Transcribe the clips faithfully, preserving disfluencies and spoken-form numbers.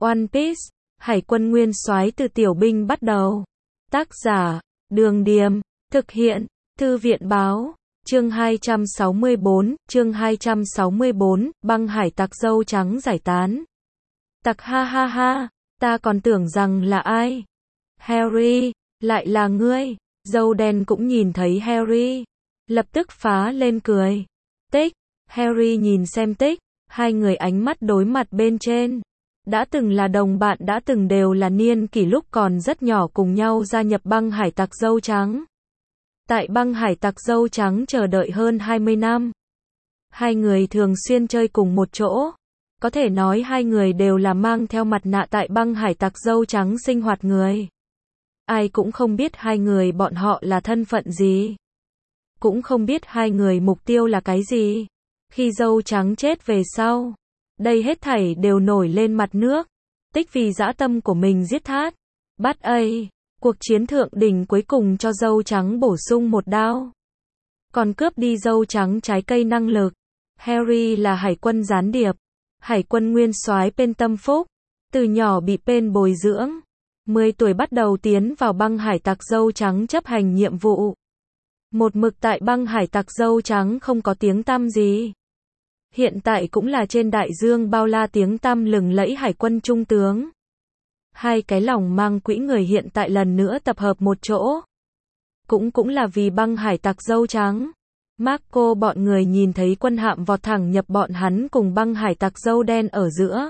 One Piece, Hải quân nguyên soái từ tiểu binh bắt đầu. Tác giả, Đường Điềm, thực hiện, Thư viện Báo, chương hai trăm sáu mươi bốn, chương hai trăm sáu mươi bốn, băng hải tặc dâu trắng giải tán. Tặc ha ha ha, ta còn tưởng rằng là ai? Harry, lại là ngươi. Dâu đen cũng nhìn thấy Harry, lập tức phá lên cười. Tích, Harry nhìn xem Tích, hai người ánh mắt đối mặt bên trên. Đã từng là đồng bạn, đã từng đều là niên kỷ lúc còn rất nhỏ cùng nhau gia nhập băng hải tặc dâu trắng. Tại băng hải tặc dâu trắng chờ đợi hơn hai mươi năm. Hai người thường xuyên chơi cùng một chỗ. Có thể nói hai người đều là mang theo mặt nạ tại băng hải tặc dâu trắng sinh hoạt người. Ai cũng không biết hai người bọn họ là thân phận gì. Cũng không biết hai người mục tiêu là cái gì. Khi dâu trắng chết về sau, đây hết thảy đều nổi lên mặt nước. Tích vì dã tâm của mình giết thát. Bắt ấy, cuộc chiến thượng đỉnh cuối cùng cho dâu trắng bổ sung một đao. Còn cướp đi dâu trắng trái cây năng lực. Harry là hải quân gián điệp. Hải quân nguyên soái Pen Tâm Phúc. Từ nhỏ bị Pen bồi dưỡng. mười tuổi bắt đầu tiến vào băng hải tặc dâu trắng chấp hành nhiệm vụ. Một mực tại băng hải tặc dâu trắng không có tiếng tăm gì. Hiện tại cũng là trên đại dương bao la tiếng tăm lừng lẫy hải quân trung tướng. Hai cái lòng mang quỹ người hiện tại lần nữa tập hợp một chỗ. Cũng cũng là vì băng hải tặc dâu trắng. Marco bọn người nhìn thấy quân hạm vọt thẳng nhập bọn hắn cùng băng hải tặc dâu đen ở giữa.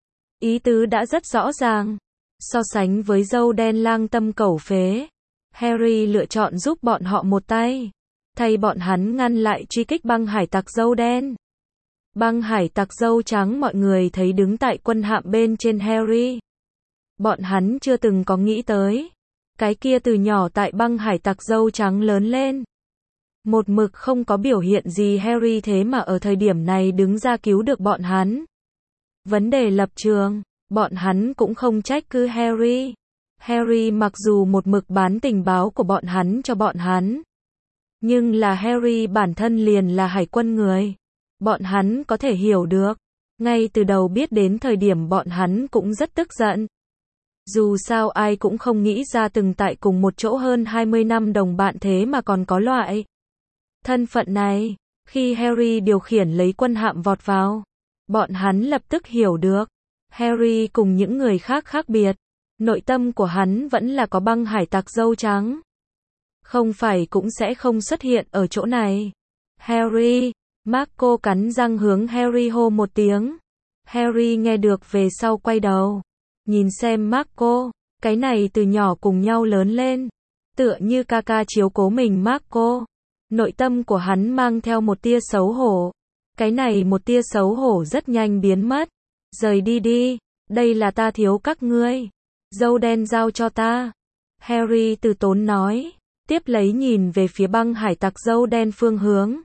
Ý tứ đã rất rõ ràng. So sánh với dâu đen lang tâm cẩu phế, Harry lựa chọn giúp bọn họ một tay, thay bọn hắn ngăn lại truy kích băng hải tặc dâu đen. Băng hải tặc dâu trắng mọi người thấy đứng tại quân hạm bên trên Harry. Bọn hắn chưa từng có nghĩ tới. Cái kia từ nhỏ tại băng hải tặc dâu trắng lớn lên. Một mực không có biểu hiện gì Harry thế mà ở thời điểm này đứng ra cứu được bọn hắn. Vấn đề lập trường, bọn hắn cũng không trách cứ Harry. Harry mặc dù một mực bán tình báo của bọn hắn cho bọn hắn. Nhưng là Harry bản thân liền là hải quân người. Bọn hắn có thể hiểu được. Ngay từ đầu biết đến thời điểm bọn hắn cũng rất tức giận. Dù sao ai cũng không nghĩ ra từng tại cùng một chỗ hơn hai mươi năm đồng bạn thế mà còn có loại thân phận này. Khi Harry điều khiển lấy quân hạm vọt vào, bọn hắn lập tức hiểu được. Harry cùng những người khác khác biệt. Nội tâm của hắn vẫn là có băng hải tặc dâu trắng. Không phải cũng sẽ không xuất hiện ở chỗ này. Harry, Marco cắn răng hướng Harry hô một tiếng. Harry nghe được về sau quay đầu. Nhìn xem Marco, cái này từ nhỏ cùng nhau lớn lên. Tựa như ca ca chiếu cố mình Marco. Nội tâm của hắn mang theo một tia xấu hổ. Cái này một tia xấu hổ rất nhanh biến mất. Rời đi đi, đây là ta thiếu các ngươi. Dâu đen giao cho ta. Harry từ tốn nói. Tiếp lấy nhìn về phía băng hải tặc dâu đen phương hướng.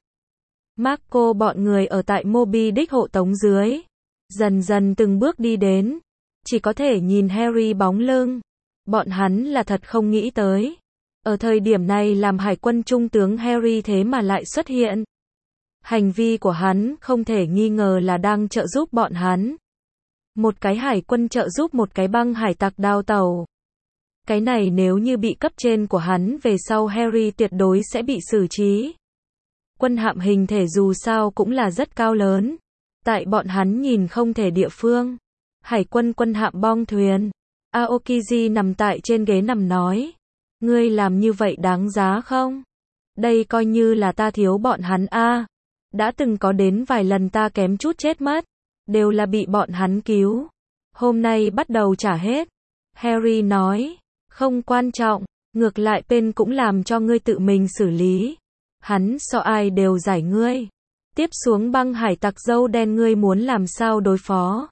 Marco bọn người ở tại Moby Dick hộ tống dưới. Dần dần từng bước đi đến. Chỉ có thể nhìn Harry bóng lưng. Bọn hắn là thật không nghĩ tới. Ở thời điểm này làm hải quân trung tướng Harry thế mà lại xuất hiện. Hành vi của hắn không thể nghi ngờ là đang trợ giúp bọn hắn. Một cái hải quân trợ giúp một cái băng hải tặc đào tàu. Cái này nếu như bị cấp trên của hắn về sau Harry tuyệt đối sẽ bị xử trí. Quân hạm hình thể dù sao cũng là rất cao lớn. Tại bọn hắn nhìn không thể địa phương. Hải quân quân hạm bong thuyền. Aokiji nằm tại trên ghế nằm nói. Ngươi làm như vậy đáng giá không? Đây coi như là ta thiếu bọn hắn a. À, đã từng có đến vài lần ta kém chút chết mất. Đều là bị bọn hắn cứu. Hôm nay bắt đầu trả hết. Harry nói. Không quan trọng. Ngược lại Pen cũng làm cho ngươi tự mình xử lý. Hắn so ai đều giải ngươi. Tiếp xuống băng hải tặc dâu đen ngươi muốn làm sao đối phó?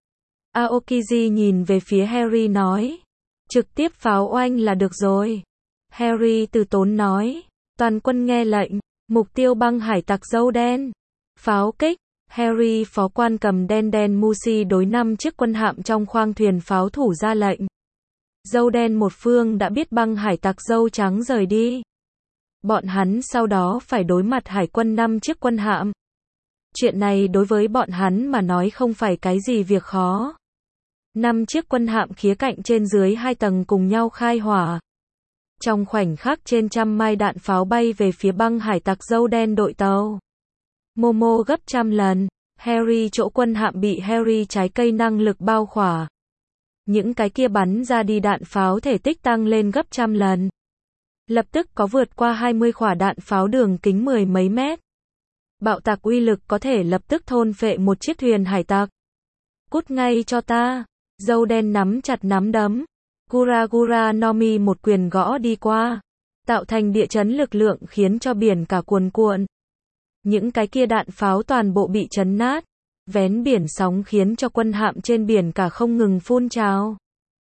Aokiji nhìn về phía Harry nói. Trực tiếp pháo oanh là được rồi. Harry từ tốn nói. Toàn quân nghe lệnh. Mục tiêu băng hải tặc dâu đen. Pháo kích. Harry phó quan cầm đen đen Musi đối năm chiếc quân hạm trong khoang thuyền pháo thủ ra lệnh. Dâu đen một phương đã biết băng hải tặc dâu trắng rời đi. Bọn hắn sau đó phải đối mặt hải quân năm chiếc quân hạm. Chuyện này đối với bọn hắn mà nói không phải cái gì việc khó. Năm chiếc quân hạm khía cạnh trên dưới hai tầng cùng nhau khai hỏa. Trong khoảnh khắc trên trăm mai đạn pháo bay về phía băng hải tặc dâu đen đội tàu. Momo gấp trăm lần. Harry chỗ quân hạm bị Harry trái cây năng lực bao khỏa. Những cái kia bắn ra đi đạn pháo thể tích tăng lên gấp trăm lần. Lập tức có vượt qua hai mươi quả đạn pháo đường kính mười mấy mét. Bạo tạc uy lực có thể lập tức thôn phệ một chiếc thuyền hải tặc. Cút ngay cho ta. Dâu đen nắm chặt nắm đấm. Gura Gura no Mi một quyền gõ đi qua. Tạo thành địa chấn lực lượng khiến cho biển cả cuồn cuộn. Những cái kia đạn pháo toàn bộ bị chấn nát. Vén biển sóng khiến cho quân hạm trên biển cả không ngừng phun trào.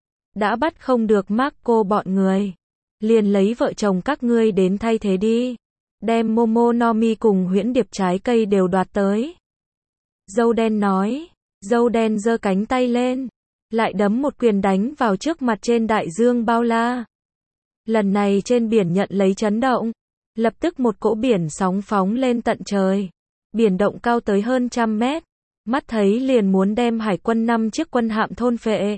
Đã bắt không được Marco bọn người. Liền lấy vợ chồng các ngươi đến thay thế đi. Đem Momonomi cùng huyễn điệp trái cây đều đoạt tới. Dâu đen nói. Dâu đen giơ cánh tay lên. Lại đấm một quyền đánh vào trước mặt trên đại dương bao la. Lần này trên biển nhận lấy chấn động. Lập tức một cỗ biển sóng phóng lên tận trời. Biển động cao tới hơn trăm mét. Mắt thấy liền muốn đem hải quân năm chiếc quân hạm thôn phệ.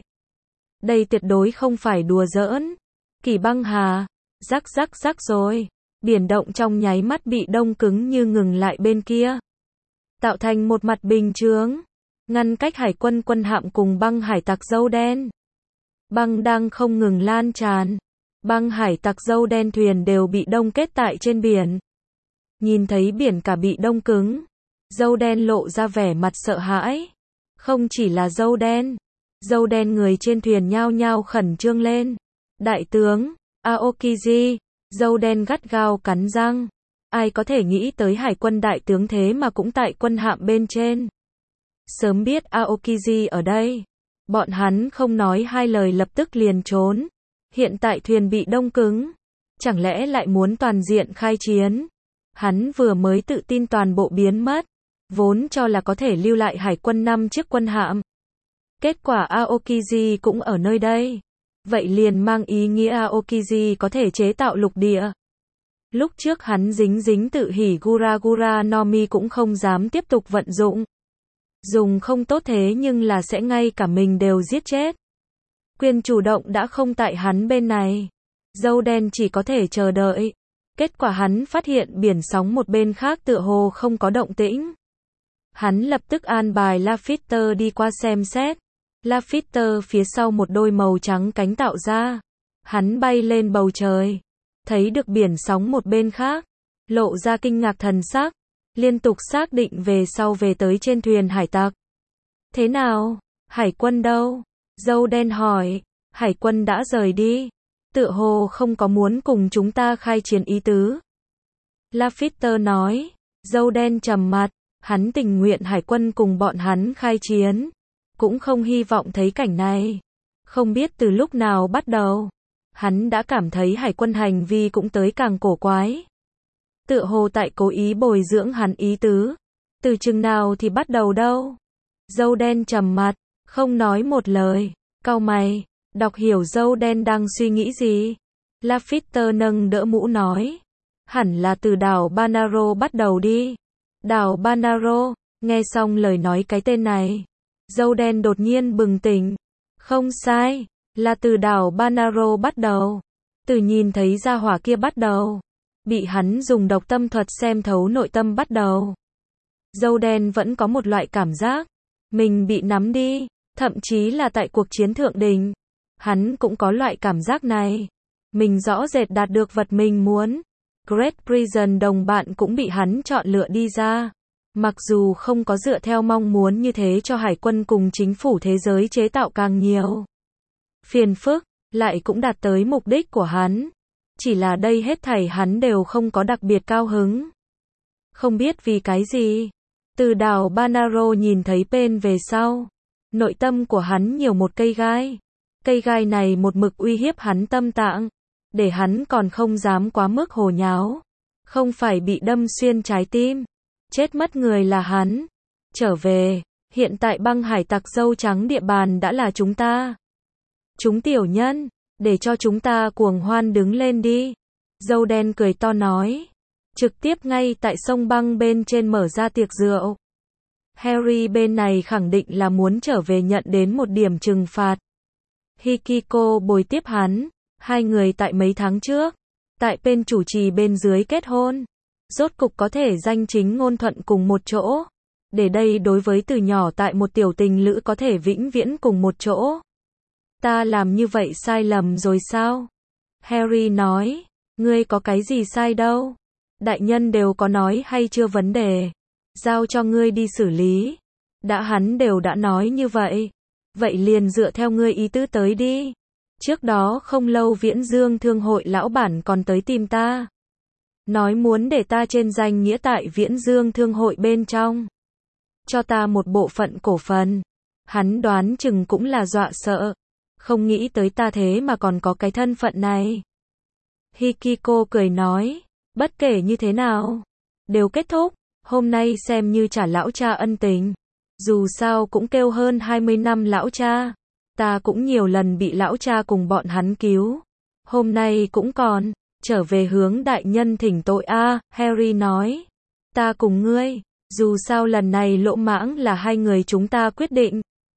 Đây tuyệt đối không phải đùa giỡn. Kỳ băng hà. Rắc rắc rắc rồi. Biển động trong nháy mắt bị đông cứng như ngừng lại bên kia. Tạo thành một mặt bình chướng. Ngăn cách hải quân quân hạm cùng băng hải tặc dâu đen. Băng đang không ngừng lan tràn. Băng hải tặc dâu đen thuyền đều bị đông kết tại trên biển. Nhìn thấy biển cả bị đông cứng. Dâu đen lộ ra vẻ mặt sợ hãi. Không chỉ là dâu đen. Dâu đen người trên thuyền nhao nhao khẩn trương lên. Đại tướng, Aokiji. Dâu đen gắt gao cắn răng. Ai có thể nghĩ tới hải quân đại tướng thế mà cũng tại quân hạm bên trên. Sớm biết Aokiji ở đây. Bọn hắn không nói hai lời lập tức liền trốn. Hiện tại thuyền bị đông cứng. Chẳng lẽ lại muốn toàn diện khai chiến. Hắn vừa mới tự tin toàn bộ biến mất. Vốn cho là có thể lưu lại hải quân năm chiếc quân hạm. Kết quả Aokiji cũng ở nơi đây. Vậy liền mang ý nghĩa Aokiji có thể chế tạo lục địa. Lúc trước hắn dính dính tự hỉ Gura Gura no Mi cũng không dám tiếp tục vận dụng. Dùng không tốt thế nhưng là sẽ ngay cả mình đều giết chết. Quyền chủ động đã không tại hắn bên này. Dâu đen chỉ có thể chờ đợi. Kết quả hắn phát hiện biển sóng một bên khác tựa hồ không có động tĩnh. Hắn lập tức an bài Lafitte đi qua xem xét. Lafitte phía sau một đôi màu trắng cánh tạo ra. Hắn bay lên bầu trời. Thấy được biển sóng một bên khác. Lộ ra kinh ngạc thần sắc. Liên tục xác định về sau về tới trên thuyền hải tặc. Thế nào? Hải quân đâu? Dâu đen hỏi. Hải quân đã rời đi. Tựa hồ không có muốn cùng chúng ta khai chiến ý tứ. Lafitte nói. Dâu đen trầm mặt. Hắn tình nguyện hải quân cùng bọn hắn khai chiến. Cũng không hy vọng thấy cảnh này. Không biết từ lúc nào bắt đầu. Hắn đã cảm thấy hải quân hành vi cũng tới càng cổ quái. Tựa hồ tại cố ý bồi dưỡng hắn ý tứ. Từ chừng nào thì bắt đầu đâu. Dâu đen trầm mặt. Không nói một lời. Cau mày. Đọc hiểu dâu đen đang suy nghĩ gì. Lafitte nâng đỡ mũ nói. Hẳn là từ đảo Banaro bắt đầu đi. Đảo Banaro. Nghe xong lời nói cái tên này. Dâu đen đột nhiên bừng tỉnh. Không sai. Là từ đảo Banaro bắt đầu. Từ nhìn thấy ra hỏa kia bắt đầu. Bị hắn dùng độc tâm thuật xem thấu nội tâm bắt đầu. Dâu đen vẫn có một loại cảm giác. Mình bị nắm đi. Thậm chí là tại cuộc chiến thượng đình. Hắn cũng có loại cảm giác này. Mình rõ rệt đạt được vật mình muốn. Great Prison đồng bạn cũng bị hắn chọn lựa đi ra. Mặc dù không có dựa theo mong muốn như thế cho hải quân cùng chính phủ thế giới chế tạo càng nhiều phiền phức, lại cũng đạt tới mục đích của hắn. Chỉ là đây hết thảy hắn đều không có đặc biệt cao hứng. Không biết vì cái gì. Từ đảo Banaro nhìn thấy Pen về sau. Nội tâm của hắn nhiều một cây gai. Cây gai này một mực uy hiếp hắn tâm tạng. Để hắn còn không dám quá mức hồ nháo. Không phải bị đâm xuyên trái tim. Chết mất người là hắn. Trở về. Hiện tại băng hải tặc dâu trắng địa bàn đã là chúng ta. Chúng tiểu nhân. Để cho chúng ta cuồng hoan đứng lên đi. Dâu đen cười to nói. Trực tiếp ngay tại sông băng bên trên mở ra tiệc rượu. Harry bên này khẳng định là muốn trở về nhận đến một điểm trừng phạt. Hikiko bồi tiếp hắn, hai người tại mấy tháng trước, tại bên chủ trì bên dưới kết hôn, rốt cục có thể danh chính ngôn thuận cùng một chỗ. Để đây đối với từ nhỏ tại một tiểu tình lữ có thể vĩnh viễn cùng một chỗ. Ta làm như vậy sai lầm rồi sao? Harry nói, ngươi có cái gì sai đâu. Đại nhân đều có nói hay chưa vấn đề. Giao cho ngươi đi xử lý. Đã hắn đều đã nói như vậy. Vậy liền dựa theo ngươi ý tứ tới đi. Trước đó không lâu Viễn Dương Thương hội lão bản còn tới tìm ta. Nói muốn để ta trên danh nghĩa tại Viễn Dương Thương hội bên trong. Cho ta một bộ phận cổ phần. Hắn đoán chừng cũng là dọa sợ. Không nghĩ tới ta thế mà còn có cái thân phận này. Hikiko cười nói, bất kể như thế nào, đều kết thúc, hôm nay xem như trả lão cha ân tình. Dù sao cũng kêu hơn hai mươi năm lão cha, ta cũng nhiều lần bị lão cha cùng bọn hắn cứu. Hôm nay cũng còn, trở về hướng đại nhân thỉnh tội a. À, Harry nói, ta cùng ngươi, dù sao lần này lỗ mãng là hai người chúng ta quyết định.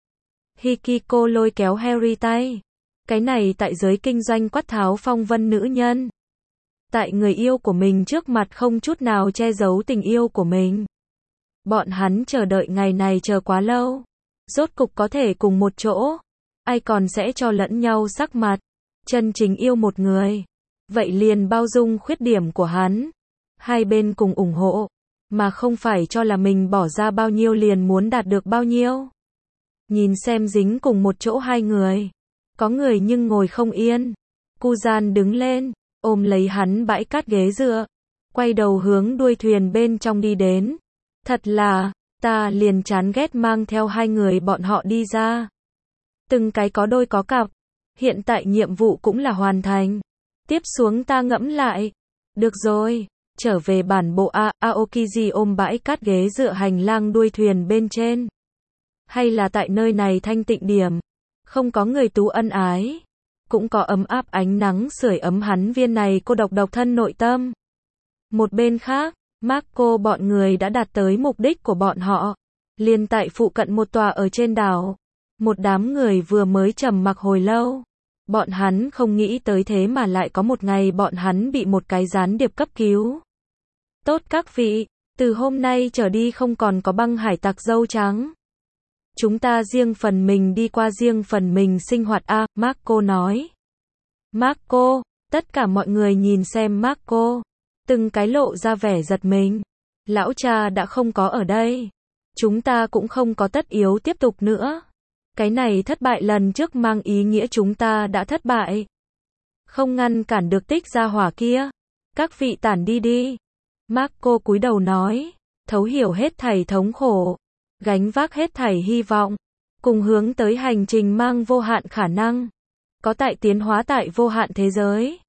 Hikiko lôi kéo Harry tay. Cái này tại giới kinh doanh quát tháo phong vân nữ nhân. Tại người yêu của mình trước mặt không chút nào che giấu tình yêu của mình. Bọn hắn chờ đợi ngày này chờ quá lâu. Rốt cục có thể cùng một chỗ. Ai còn sẽ cho lẫn nhau sắc mặt. Chân chính yêu một người. Vậy liền bao dung khuyết điểm của hắn. Hai bên cùng ủng hộ. Mà không phải cho là mình bỏ ra bao nhiêu liền muốn đạt được bao nhiêu. Nhìn xem dính cùng một chỗ hai người. Có người nhưng ngồi không yên. Kuzan đứng lên, ôm lấy hắn bãi cát ghế dựa. Quay đầu hướng đuôi thuyền bên trong đi đến. Thật là, ta liền chán ghét mang theo hai người bọn họ đi ra. Từng cái có đôi có cặp. Hiện tại nhiệm vụ cũng là hoàn thành. Tiếp xuống ta ngẫm lại. Được rồi, trở về bản bộ A, Aokiji ôm bãi cát ghế dựa hành lang đuôi thuyền bên trên. Hay là tại nơi này thanh tịnh điểm. Không có người tú ân ái. Cũng có ấm áp ánh nắng sưởi ấm hắn viên này cô độc độc thân nội tâm. Một bên khác, Marco bọn người đã đạt tới mục đích của bọn họ. Liền tại phụ cận một tòa ở trên đảo. Một đám người vừa mới trầm mặc hồi lâu. Bọn hắn không nghĩ tới thế mà lại có một ngày bọn hắn bị một cái gián điệp cấp cứu. Tốt các vị, từ hôm nay trở đi không còn có băng hải tặc dâu trắng. Chúng ta riêng phần mình đi qua riêng phần mình sinh hoạt a, à, Marco nói. Marco, tất cả mọi người nhìn xem Marco. Từng cái lộ ra vẻ giật mình. Lão cha đã không có ở đây. Chúng ta cũng không có tất yếu tiếp tục nữa. Cái này thất bại lần trước mang ý nghĩa chúng ta đã thất bại. Không ngăn cản được tích gia hỏa kia. Các vị tản đi đi. Marco cúi đầu nói. Thấu hiểu hết thảy thống khổ. Gánh vác hết thảy hy vọng. Cùng hướng tới hành trình mang vô hạn khả năng. Có tại tiến hóa tại vô hạn thế giới.